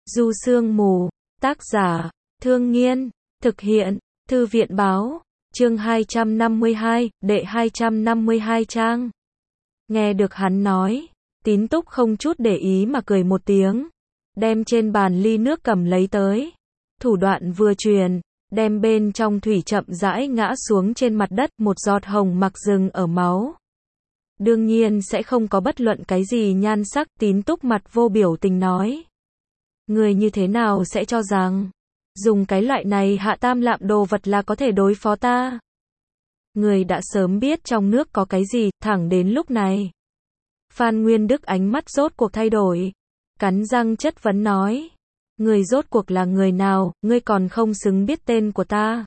Du Sương Mù, tác giả, Thương Nghiên, thực hiện, Thư viện báo, chương 252, đệ 252 trang. Nghe được hắn nói, Tín Túc không chút để ý mà cười một tiếng, đem trên bàn ly nước cầm lấy tới. Thủ đoạn vừa truyền, đem bên trong thủy chậm rãi ngã xuống trên mặt đất, một giọt hồng mặc dừng ở máu. Đương nhiên sẽ không có bất luận cái gì nhan sắc. Tín Túc mặt vô biểu tình nói. Người như thế nào sẽ cho rằng dùng cái loại này hạ tam lạm đồ vật là có thể đối phó ta? Người đã sớm biết trong nước có cái gì. Thẳng đến lúc này, Phan Nguyên Đức ánh mắt rốt cuộc thay đổi, cắn răng chất vấn nói. Người rốt cuộc là người nào, ngươi còn không xứng biết tên của ta.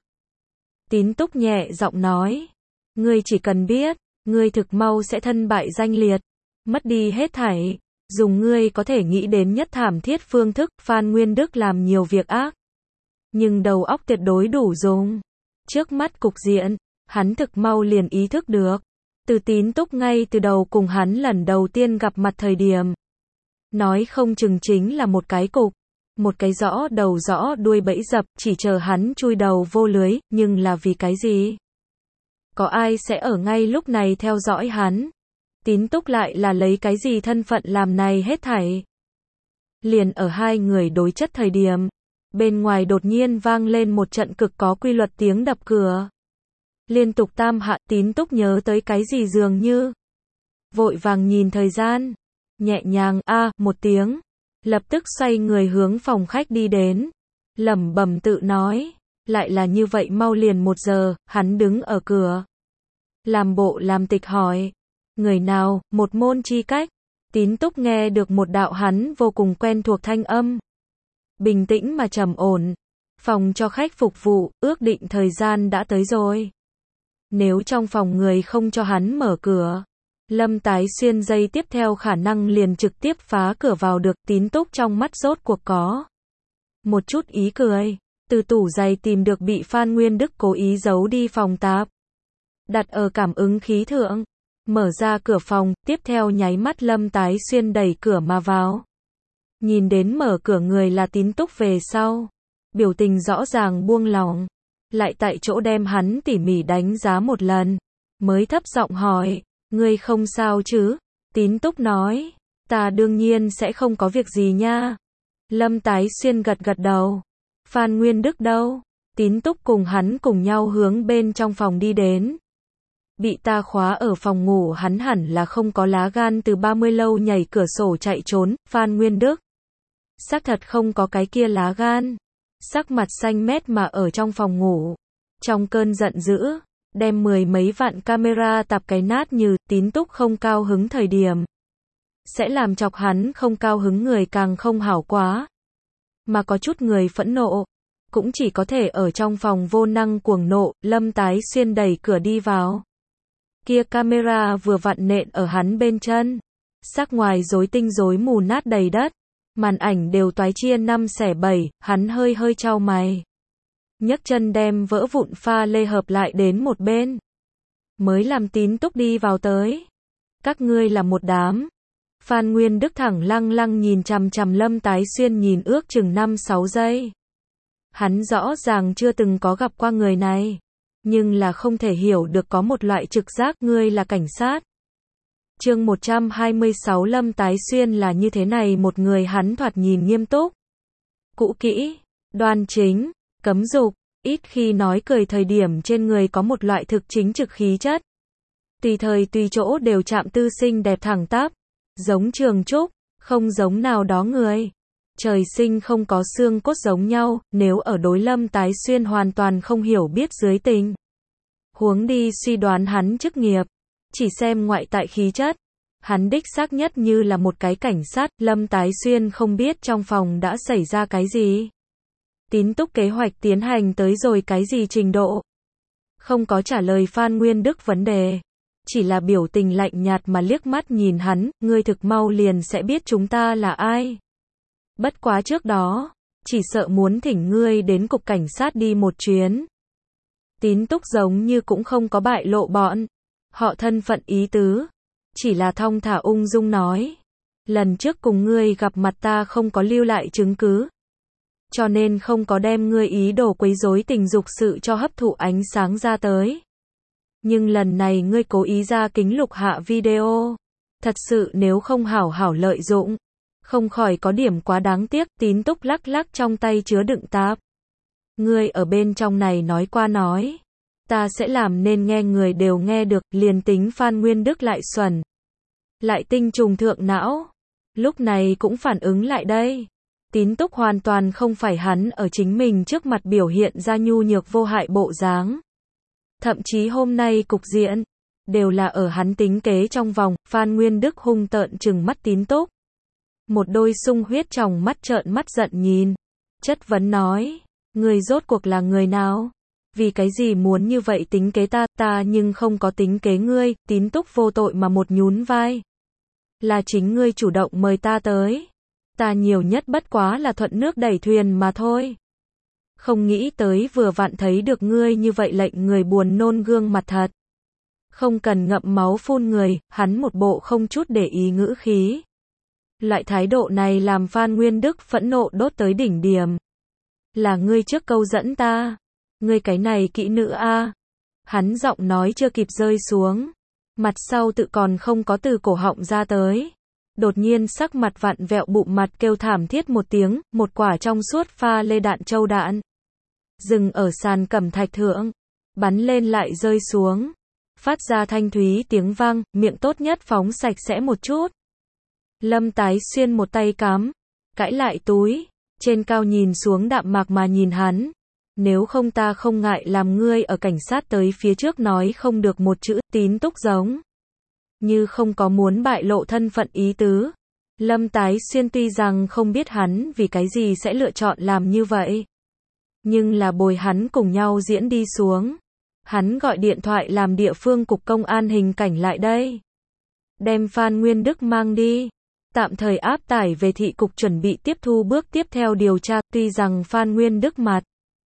Tín Túc nhẹ giọng nói. Ngươi chỉ cần biết, ngươi thực mau sẽ thân bại danh liệt, mất đi hết thảy. Dùng ngươi có thể nghĩ đến nhất thảm thiết phương thức. Phan Nguyên Đức làm nhiều việc ác, nhưng đầu óc tuyệt đối đủ dùng. Trước mắt cục diện, hắn thực mau liền ý thức được. Từ Tín Túc ngay từ đầu cùng hắn lần đầu tiên gặp mặt thời điểm, nói không chừng chính là một cái cục, một cái rõ đầu rõ đuôi bẫy dập, chỉ chờ hắn chui đầu vô lưới. Nhưng là vì cái gì? Có ai sẽ ở ngay lúc này theo dõi hắn? Tín Túc lại là lấy cái gì thân phận làm này hết thảy? Liền ở hai người đối chất thời điểm, bên ngoài đột nhiên vang lên một trận cực có quy luật tiếng đập cửa. Liên tục tam hạ. Tín Túc nhớ tới cái gì dường như, vội vàng nhìn thời gian, nhẹ nhàng một tiếng, lập tức xoay người hướng phòng khách đi đến, lẩm bẩm tự nói, lại là như vậy mau liền 1 giờ. Hắn đứng ở cửa, làm bộ làm tịch hỏi, người nào, một môn chi cách? Tín Túc nghe được một đạo hắn vô cùng quen thuộc thanh âm, bình tĩnh mà trầm ổn. Phòng cho khách phục vụ, ước định thời gian đã tới rồi. Nếu trong phòng người không cho hắn mở cửa, Lâm Tái Xuyên dây tiếp theo khả năng liền trực tiếp phá cửa vào được. Tín Túc trong mắt rốt cuộc có một chút ý cười, từ tủ giày tìm được bị Phan Nguyên Đức cố ý giấu đi phòng tạp, đặt ở cảm ứng khí thượng, mở ra cửa phòng. Tiếp theo nháy mắt Lâm Tái Xuyên đẩy cửa mà vào. Nhìn đến mở cửa người là Tín Túc về sau, biểu tình rõ ràng buông lỏng, lại tại chỗ đem hắn tỉ mỉ đánh giá một lần, mới thấp giọng hỏi, ngươi không sao chứ? Tín Túc nói, ta đương nhiên sẽ không có việc gì nha. Lâm Tái Xuyên gật gật đầu. Phan Nguyên Đức đâu? Tín Túc cùng hắn cùng nhau hướng bên trong phòng đi đến. Bị ta khóa ở phòng ngủ, hắn hẳn là không có lá gan từ 30 lâu nhảy cửa sổ chạy trốn. Phan Nguyên Đức xác thật không có cái kia lá gan, sắc mặt xanh mét mà ở trong phòng ngủ, trong cơn giận dữ, đem 10 mấy vạn camera tạp cái nát như. Tín Túc không cao hứng thời điểm, sẽ làm chọc hắn không cao hứng người càng không hảo quá. Mà có chút người phẫn nộ, cũng chỉ có thể ở trong phòng vô năng cuồng nộ. Lâm Tái Xuyên đẩy cửa đi vào. Kia camera vừa vặn nện ở hắn bên chân, sắc ngoài rối tinh rối mù nát đầy đất, màn ảnh đều toái chia 5 xẻ 7, hắn hơi hơi chau mày, nhấc chân đem vỡ vụn pha lê hợp lại đến một bên, mới làm Tín Túc đi vào tới. Các ngươi là một đám. Phan Nguyên Đức thẳng lăng lăng nhìn chằm chằm Lâm Tái Xuyên nhìn ước chừng 5-6 giây. Hắn rõ ràng chưa từng có gặp qua người này, nhưng là không thể hiểu được có một loại trực giác. Ngươi là cảnh sát. Chương 126. Lâm Tái Xuyên là như thế này một người. Hắn thoạt nhìn nghiêm túc, cũ kỹ, đoan chính, cấm dục, ít khi nói cười. Thời điểm trên người có một loại thực chính trực khí chất, tùy thời tùy chỗ đều chạm tư xinh đẹp thẳng tắp, giống Trường Trúc, không giống nào đó người trời sinh không có xương cốt giống nhau. Nếu ở đối Lâm Tái Xuyên hoàn toàn không hiểu biết dưới tình huống đi suy đoán hắn chức nghiệp, chỉ xem ngoại tại khí chất, hắn đích xác nhất như là một cái cảnh sát. Lâm Tái Xuyên không biết trong phòng đã xảy ra cái gì, Tín Túc kế hoạch tiến hành tới rồi cái gì trình độ. Không có trả lời Phan Nguyên Đức vấn đề, chỉ là biểu tình lạnh nhạt mà liếc mắt nhìn hắn. Ngươi thực mau liền sẽ biết chúng ta là ai. Bất quá trước đó, chỉ sợ muốn thỉnh ngươi đến cục cảnh sát đi một chuyến. Tín Túc giống như cũng không có bại lộ bọn họ thân phận ý tứ, chỉ là thong thả ung dung nói. Lần trước cùng ngươi gặp mặt ta không có lưu lại chứng cứ, cho nên không có đem ngươi ý đồ quấy rối tình dục sự cho hấp thụ ánh sáng ra tới. Nhưng lần này ngươi cố ý ra kính lục hạ video. Thật sự nếu không hảo hảo lợi dụng, không khỏi có điểm quá đáng tiếc. Tín Túc lắc lắc trong tay chứa đựng tạp. Ngươi ở bên trong này nói qua nói. Ta sẽ làm nên nghe người đều nghe được, liền tính Phan Nguyên Đức lại xuẩn. Lại tinh trùng thượng não. Lúc này cũng phản ứng lại đây. Tín Túc hoàn toàn không phải hắn ở chính mình trước mặt biểu hiện ra nhu nhược vô hại bộ dáng. Thậm chí hôm nay cục diện, đều là ở hắn tính kế trong vòng. Phan Nguyên Đức hung tợn trừng mắt Tín Túc. Một đôi sung huyết tròng mắt trợn mắt giận nhìn. Chất vấn nói, người rốt cuộc là người nào? Vì cái gì muốn như vậy tính kế ta, ta nhưng không có tính kế ngươi. Tín Túc vô tội mà một nhún vai. Là chính ngươi chủ động mời ta tới. Ta nhiều nhất bất quá là thuận nước đẩy thuyền mà thôi. Không nghĩ tới vừa vặn thấy được ngươi như vậy lệnh người buồn nôn gương mặt thật. Không cần ngậm máu phun người, hắn một bộ không chút để ý ngữ khí. Loại thái độ này làm Phan Nguyên Đức phẫn nộ đốt tới đỉnh điểm. Là ngươi trước câu dẫn ta. Ngươi cái này kỹ nữ a. Hắn giọng nói chưa kịp rơi xuống. Mặt sau tự còn không có từ cổ họng ra tới. Đột nhiên sắc mặt vặn vẹo bụng mặt kêu thảm thiết một tiếng, một quả trong suốt pha lê đạn châu đạn. Dừng ở sàn cẩm thạch thượng. Bắn lên lại rơi xuống. Phát ra thanh thúy tiếng vang, miệng tốt nhất phóng sạch sẽ một chút. Lâm Tái Xuyên một tay cắm, cãi lại túi, trên cao nhìn xuống đạm mạc mà nhìn hắn. Nếu không ta không ngại làm ngươi ở cảnh sát tới phía trước nói không được một chữ. Tín Túc giống như không có muốn bại lộ thân phận ý tứ. Lâm Tái Xuyên tuy rằng không biết hắn vì cái gì sẽ lựa chọn làm như vậy, nhưng là bồi hắn cùng nhau diễn đi xuống. Hắn gọi điện thoại làm địa phương cục công an hình cảnh lại đây. Đem Phan Nguyên Đức mang đi. Tạm thời áp tải về thị cục chuẩn bị tiếp thu bước tiếp theo điều tra. Tuy rằng Phan Nguyên Đức mặt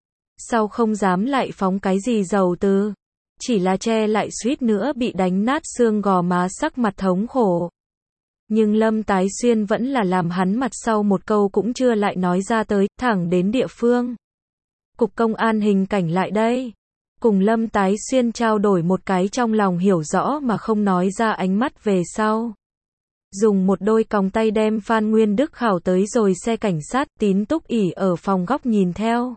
sau không dám lại phóng cái gì dầu tư. Chỉ là che lại suýt nữa bị đánh nát xương gò má sắc mặt thống khổ. Nhưng Lâm Tái Xuyên vẫn là làm hắn mặt sau một câu cũng chưa lại nói ra tới, thẳng đến địa phương. Cục công an hình cảnh lại đây. Cùng Lâm Tái Xuyên trao đổi một cái trong lòng hiểu rõ mà không nói ra ánh mắt về sau. Dùng một đôi còng tay đem Phan Nguyên Đức khảo tới rồi xe cảnh sát. Tín Túc ỉ ở phòng góc nhìn theo.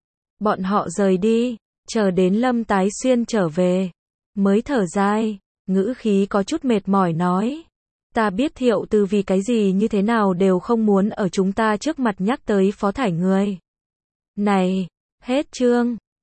Bọn họ rời đi, chờ đến Lâm Tái Xuyên trở về. Mới thở dài, ngữ khí có chút mệt mỏi nói. Ta biết Thiệu Từ vì cái gì như thế nào đều không muốn ở chúng ta trước mặt nhắc tới Phó Thải người. Này, hết chương.